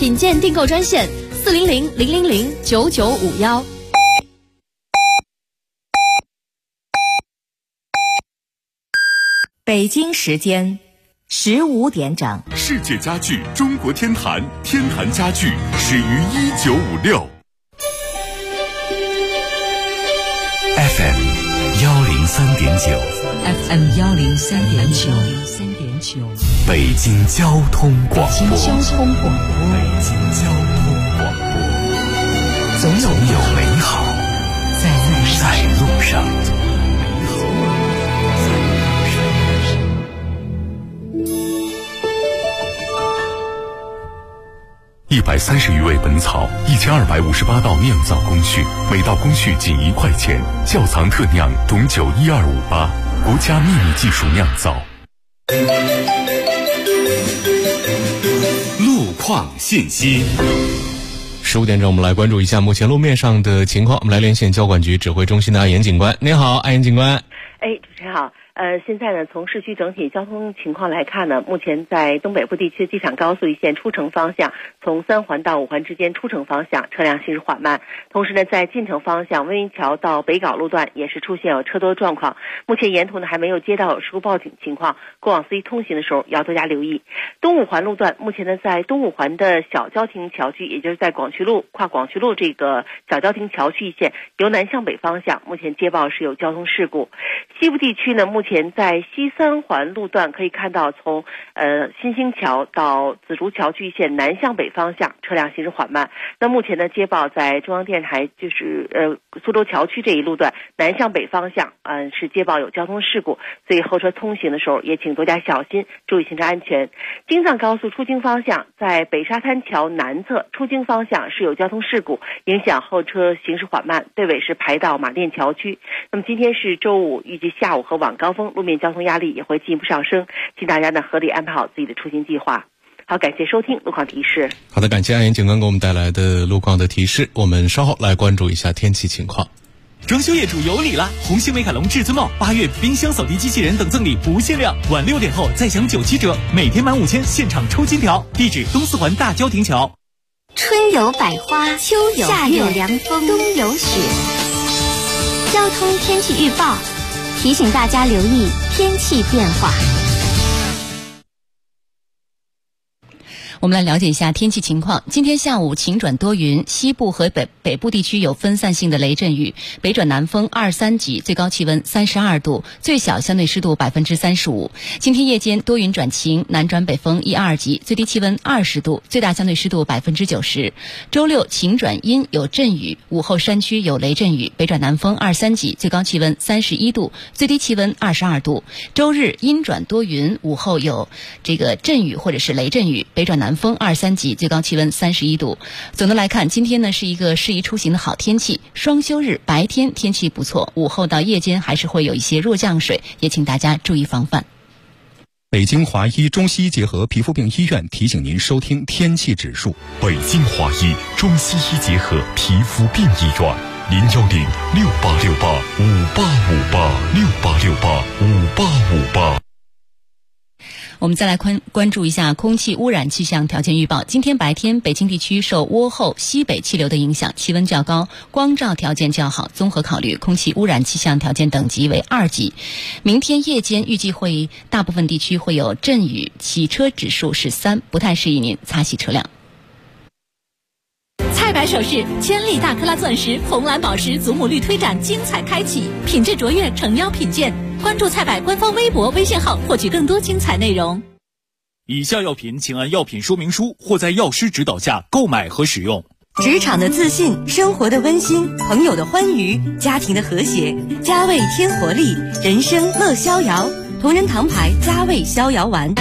品鉴订购专线400-000-9951。 北京时间15点整。 世界家具中国天坛，天坛家具始于1956。FM 103.9 FM 103.9， 北京交通广播。 北京交通广播，总有美好在路上。 130余味本草，1258道酿造工序，每道工序仅1块钱。窖藏特酿董酒12588，国家秘密技术酿造。路况信息。 15点钟，我们来关注一下目前路面上的情况。我们来连线交管局指挥中心的安岩警官。您好，安岩警官。 主持人好。现在呢，从市区整体交通情况来看呢，目前在东北部地区机场高速一线出城方向，从3环到5环之间出城方向车辆行驶缓慢。同时呢，在进城方向温榆桥到北碏路段也是出现有车多状况。目前沿途呢还没有接到事故报警情况，过往司机通行的时候要多加留意。东5环路段目前呢，在东5环的小交亭桥区，也就是在广渠路跨广渠路这个小交亭桥区一线由南向北方向，目前接报是有交通事故。西部地区呢，目前在西3环路段可以看到，从新兴桥到紫竹桥区线南向北方向车辆行驶缓慢。那目前呢，接报在中央电台就是苏州桥区这一路段南向北方向是接报有交通事故，所以后车通行的时候也请多加小心，注意行车安全。京藏高速出京方向在北沙滩桥南侧出京方向是有交通事故，影响后车行驶缓慢，队尾是排到马甸桥区。那么今天是周五，预计下午和晚高峰路面交通压力也会进一步上升，请大家呢合理安排好自己的出行计划。好，感谢收听路况提示。 好的，感谢安岩警官给我们带来的路况的提示。我们稍后来关注一下天气情况。 装修业主有礼了！红星美凯龙至尊帽8月冰箱扫地机器人等赠礼不限量，晚6点后再享97折，每天满5000现场抽金条。地址东4环大交亭桥。 春有百花，秋有夏有凉风，冬有雪。交通天气预报提醒大家留意天气变化。 我们来了解一下天气情况。今天下午晴转多云，西部和北部地区有分散性的雷阵雨，北转南风2、3级，最高气温32度，最小相对湿度35%。今天夜间多云转晴，南转北风1、2级，最低气温20度，最大相对湿度90%。周六晴转阴有阵雨，午后山区有雷阵雨，北转南风2、3级，最高气温31度，最低气温22度。周日阴转多云，午后有这个阵雨或者是雷阵雨，北转南风2、3级，最高气温31度。总的来看，今天呢是一个适宜出行的好天气。双休日白天天气不错，午后到夜间还是会有一些弱降水，也请大家注意防范。 北京华医中西医结合皮肤病医院提醒您收听天气指数。 北京华医中西医结合皮肤病医院，010-6868-5858，6868-5858。 我们再来关注一下空气污染气象条件预报。今天白天，北京地区受涡后西北气流的影响，气温较高，光照条件较好，综合考虑空气污染气象条件等级为2级。明天夜间预计大部分地区会有阵雨，洗车指数是3，不太适宜您擦洗车辆。 菜百首饰千粒大克拉钻石、红蓝宝石祖母绿推展精彩开启，品质卓越，诚邀品鉴。关注菜百官方微博、微信号，获取更多精彩内容。 以下药品请按药品说明书或在药师指导下购买和使用。 职场的自信，生活的温馨，朋友的欢愉，家庭的和谐。佳味添活力，人生乐逍遥。同仁堂牌佳味逍遥丸。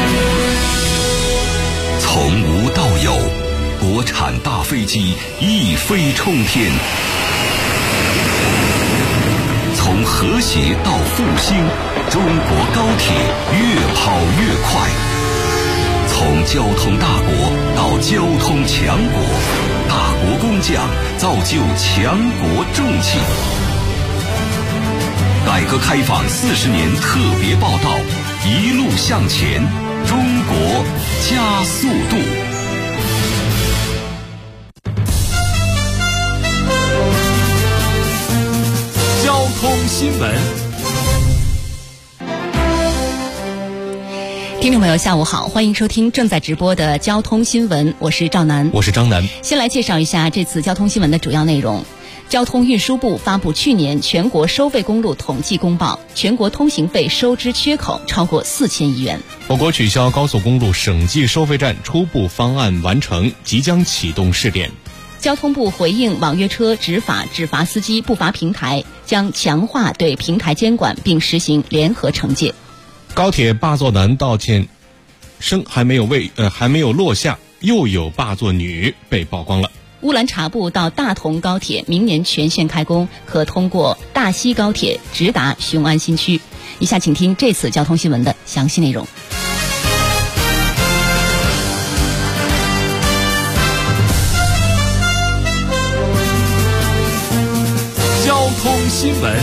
从无到有，国产大飞机一飞冲天。从和谐到复兴，中国高铁越跑越快。从交通大国到交通强国，大国工匠造就强国重器。改革开放40年特别报道，一路向前，中国加速度。 新闻。 听众朋友，下午好，欢迎收听正在直播的交通新闻，我是赵楠， 我是张楠。 先来介绍一下这次交通新闻的主要内容。交通运输部发布去年全国收费公路统计公报，全国通行费收支缺口超过4000亿元。 我国取消高速公路省际收费站初步方案完成，即将启动试点。 交通部回应网约车执法只罚司机不罚平台，将强化对平台监管并实行联合惩戒。 高铁霸座男道歉声还没有落下，又有霸座女被曝光了。 乌兰察布到大同高铁明年全线开工，可通过大西高铁直达雄安新区。以下请听这次交通新闻的详细内容。 交通新闻。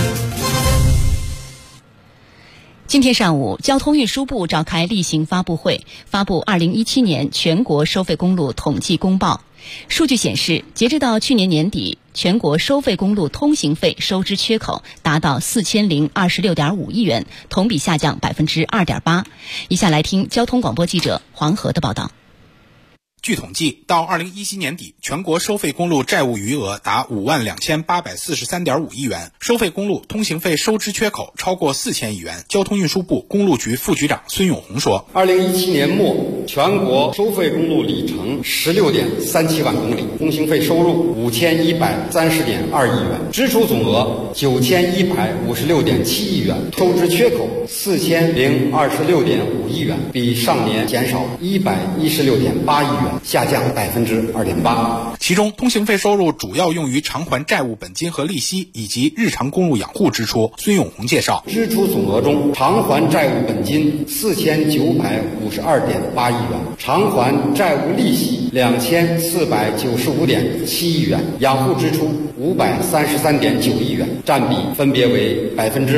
今天上午，交通运输部召开例行发布会，发布2017年全国收费公路统计公报。数据显示，截至到去年年底，全国收费公路通行费收支缺口达到4026.5亿元，同比下降2.8%。以下来听交通广播记者黄河的报道。 据统计，到2017年底，全国收费公路债务余额达52843.5亿元，收费公路通行费收支缺口超过4000亿元。交通运输部公路局副局长孙永红说 ，2017年末，全国收费公路里程16.37万公里，通行费收入5130.2亿元，支出总额9156.7亿元，收支缺口4026.5亿元，比上年减少116.8亿元。下降2.8%， 其中通行费收入主要用于偿还债务本金和利息以及日常公路养护支出。孙永红介绍， 支出总额中，偿还债务本金4952.8亿元，偿还债务利息2495.7亿元，养护支出533.9亿元，占比分别为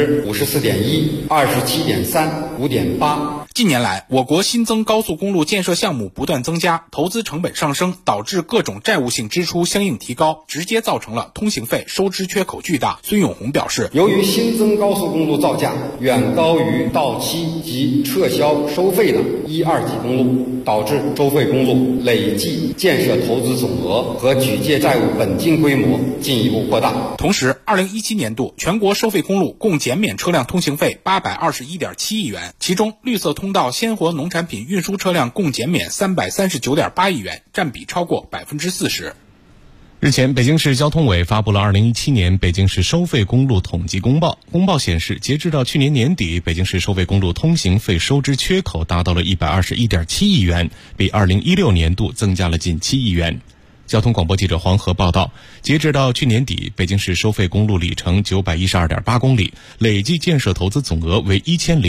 54.1%、27.3%、5.8%。 近年来，我国新增高速公路建设项目不断增加，投资成本上升，导致各种债务性支出相应提高，直接造成了通行费收支缺口巨大。孙永红表示， 由于新增高速公路造价远高于到期及撤销收费的1、2级公路，导致收费公路累计建设投资总额和举借债务本金规模进一步扩大。 同时，2017年度全国收费公路共减免车辆通行费821.7亿元，其中绿色通道鲜活农产品运输车辆共减免339.8亿元，占比超过40%。 日前，北京市交通委发布了2017年北京市收费公路统计公报。公报显示，截至到去年年底，北京市收费公路通行费收支缺口达到了121.7亿元，比2016年度增加了近7亿元。交通广播记者黄河报道，截至到去年底，北京市收费公路里程912.8公里，累计建设投资总额为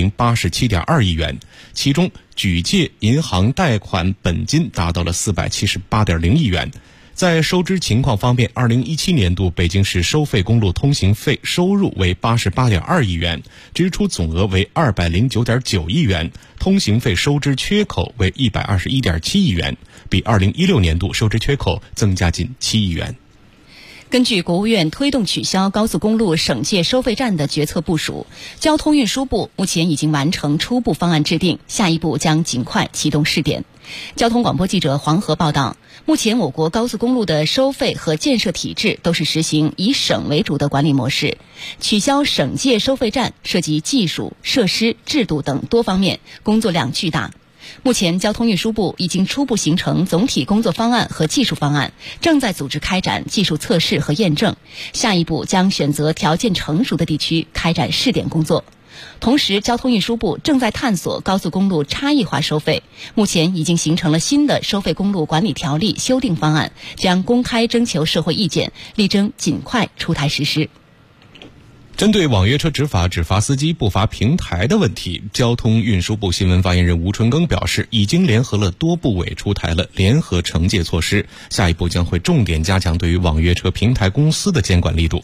1087.2亿元，其中举借银行贷款本金达到了478.0亿元。在收支情况方面，2017年度北京市收费公路通行费收入为88.2亿元，支出总额为209.9亿元，通行费收支缺口为121.7亿元，比2016年度收支缺口增加近7亿元。 根据国务院推动取消高速公路省界收费站的决策部署，交通运输部目前已经完成初步方案制定，下一步将尽快启动试点。交通广播记者黄河报道，目前我国高速公路的收费和建设体制都是实行以省为主的管理模式，取消省界收费站涉及技术、设施、制度等多方面，工作量巨大。目前交通运输部已经初步形成总体工作方案和技术方案，正在组织开展技术测试和验证，下一步将选择条件成熟的地区开展试点工作。同时，交通运输部正在探索高速公路差异化收费，目前已经形成了新的收费公路管理条例修订方案，将公开征求社会意见，力争尽快出台实施。 针对网约车执法只罚司机不罚平台的问题，交通运输部新闻发言人吴春耕表示，已经联合了多部委出台了联合惩戒措施，下一步将会重点加强对于网约车平台公司的监管力度。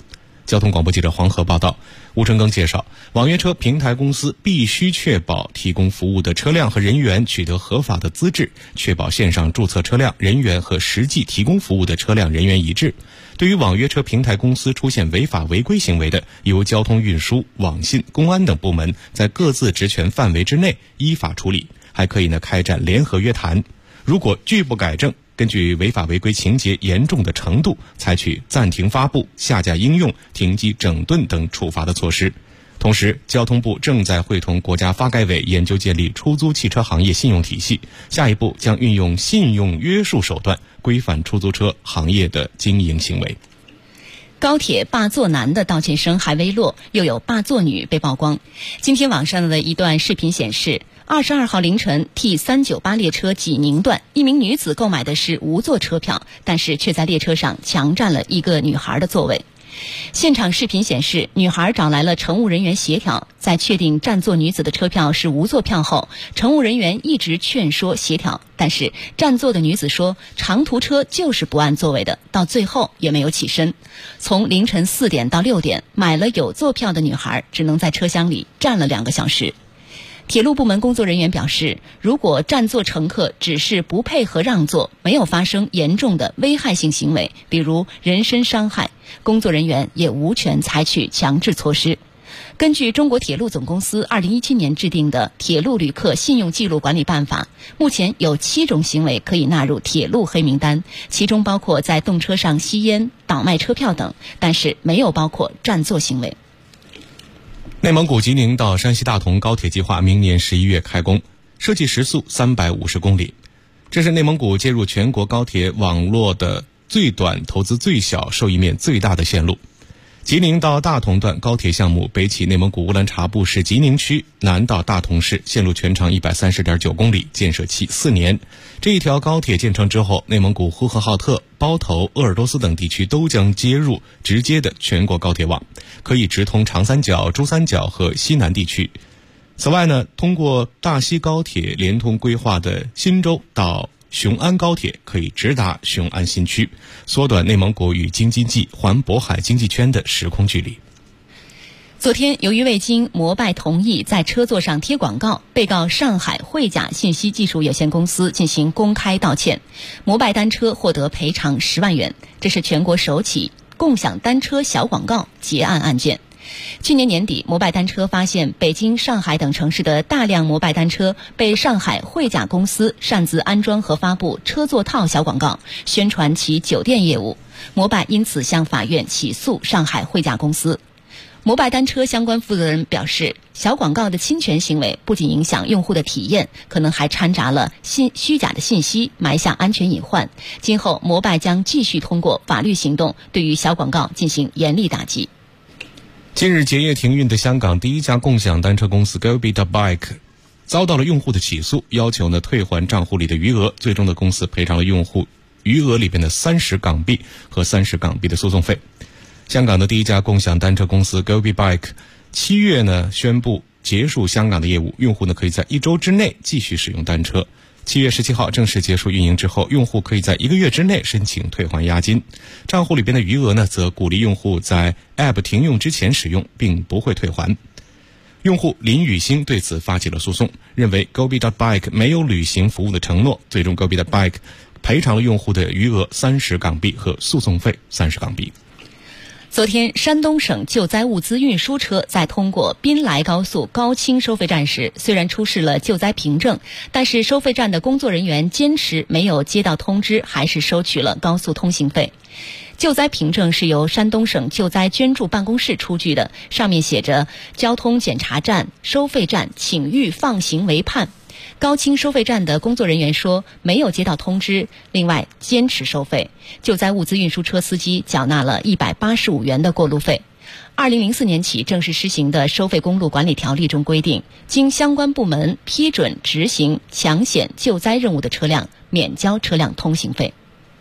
交通广播记者黄河报道。吴成庚介绍，网约车平台公司必须确保提供服务的车辆和人员取得合法的资质，确保线上注册车辆人员和实际提供服务的车辆人员一致。对于网约车平台公司出现违法违规行为的，由交通运输、网信、公安等部门在各自职权范围之内依法处理，还可以开展联合约谈。如果拒不改正，根据违法违规情节严重的程度，采取暂停发布、下架应用、停机整顿等处罚的措施。同时，交通部正在会同国家发改委研究建立出租汽车行业信用体系，下一步将运用信用约束手段规范出租车行业的经营行为。 高铁霸座男的道歉声还未落，又有霸座女被曝光。今天网上的一段视频显示，22号凌晨 T398 列车济宁段，一名女子购买的是无座车票，但是却在列车上强占了一个女孩的座位。现场视频显示，女孩找来了乘务人员协调，在确定占座女子的车票是无座票后，乘务人员一直劝说协调，但是占座的女子说长途车就是不按座位的，到最后也没有起身。从凌晨4点到6点，买了有座票的女孩只能在车厢里站了2个小时。铁路部门工作人员表示，如果占座乘客只是不配合让座，没有发生严重的危害性行为，比如人身伤害，工作人员也无权采取强制措施。根据中国铁路总公司2017年制定的《铁路旅客信用记录管理办法》，目前有7种行为可以纳入铁路黑名单，其中包括在动车上吸烟、倒卖车票等，但是没有包括占座行为。 内蒙古吉宁到山西大同高铁计划明年11月开工，设计时速350公里。这是内蒙古接入全国高铁网络的最短、投资最小、受益面最大的线路。吉宁到大同段高铁项目北起内蒙古乌兰察布市吉宁区，南到大同市，线路全长130.9公里，建设期4年。这一条高铁建成之后，内蒙古呼和浩特、包头、鄂尔多斯等地区都将接入直接的全国高铁网，可以直通长三角、珠三角和西南地区。此外呢，通过大西高铁连通规划的新州到雄安高铁可以直达雄安新区，缩短内蒙古与京津冀环渤海经济圈的时空距离。 昨天，由于未经摩拜同意在车座上贴广告，被告上海汇甲信息技术有限公司进行公开道歉，摩拜单车获得赔偿10万元，这是全国首起共享单车小广告结案案件。去年年底，摩拜单车发现北京、上海等城市的大量摩拜单车被上海汇甲公司擅自安装和发布车座套小广告，宣传其酒店业务。摩拜因此向法院起诉上海汇甲公司。摩拜单车相关负责人表示，小广告的侵权行为不仅影响用户的体验，可能还掺杂了虚假的信息，埋下安全隐患。今后摩拜将继续通过法律行动，对于小广告进行严厉打击。 近日结业停运的香港第一家共享单车公司 Gobee.Bike 遭到了用户的起诉，要求退还账户里的余额，最终的公司赔偿了用户余额里边的30港币和30港币的诉讼费。香港的第一家共享单车公司 Gobee.Bike 7月宣布结束香港的业务，用户可以在1周之内继续使用单车。7月17号正式结束运营之后，用户可以在1个月之内申请退还押金，账户里边的余额则鼓励用户在 App 停用之前使用，并不会退还。用户林雨欣对此发起了诉讼，认为 Gobee.Bike 没有履行服务的承诺，最终 Gobee.Bike 赔偿了用户的余额30港币和诉讼费30港币。 昨天，山东省救灾物资运输车在通过滨莱高速高清收费站时，虽然出示了救灾凭证，但是收费站的工作人员坚持没有接到通知，还是收取了高速通行费。救灾凭证是由山东省救灾捐助办公室出具的，上面写着交通检查站、收费站请予放行为判。高清收费站的工作人员说没有接到通知，另外坚持收费。救灾物资运输车司机缴纳了185元的过路费。2004年起正式施行的收费公路管理条例中规定，经相关部门批准执行抢险救灾任务的车辆免交车辆通行费。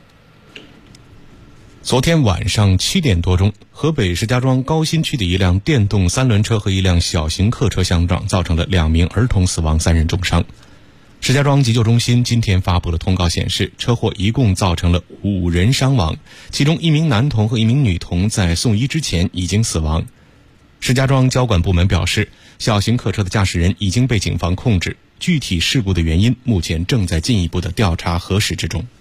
昨天晚上7点多钟，河北石家庄高新区的一辆电动3轮车和一辆小型客车相撞，造成了2名儿童死亡，3人重伤。 石家庄急救中心今天发布了通告显示，车祸一共造成了5人伤亡，其中1名男童和1名女童在送医之前已经死亡。石家庄交管部门表示，小型客车的驾驶人已经被警方控制，具体事故的原因目前正在进一步的调查核实之中。